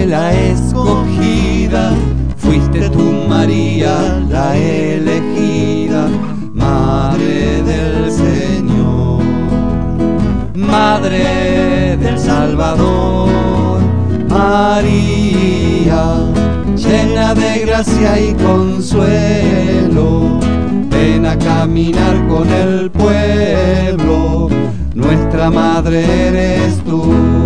la escogida, fuiste tú, María, la elegida, Madre del Señor, Madre del Salvador. María, llena de gracia y consuelo, ven a caminar con el pueblo, nuestra madre eres tú.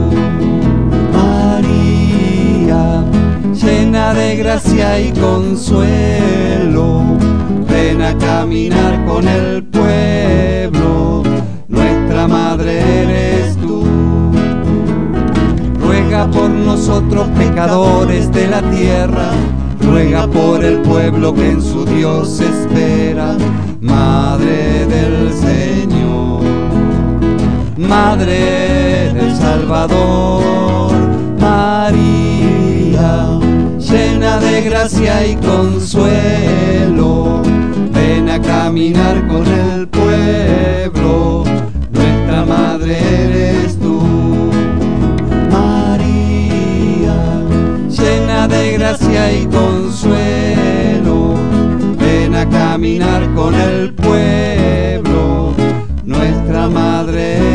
María, llena de gracia y consuelo, ven a caminar con el pueblo, nuestra madre eres tú. Ruega por nosotros pecadores de la tierra, ruega por el pueblo que en su Dios espera, Madre del Señor, Madre del Salvador. María, llena de gracia y consuelo, ven a caminar con el pueblo, nuestra madre eres tú. María, llena de gracia y consuelo, ven a caminar con el pueblo, nuestra madre